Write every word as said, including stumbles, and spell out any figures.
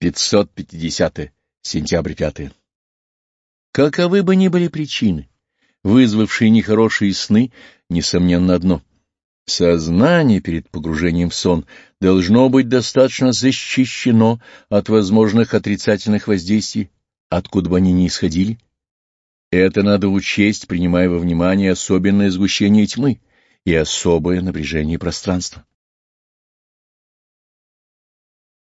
пятьсот пятидесятое. Сентябрь пятое. Каковы бы ни были причины, вызвавшие нехорошие сны, несомненно одно — сознание перед погружением в сон должно быть достаточно защищено от возможных отрицательных воздействий, откуда бы они ни исходили. Это надо учесть, принимая во внимание особенное сгущение тьмы и особое напряжение пространства.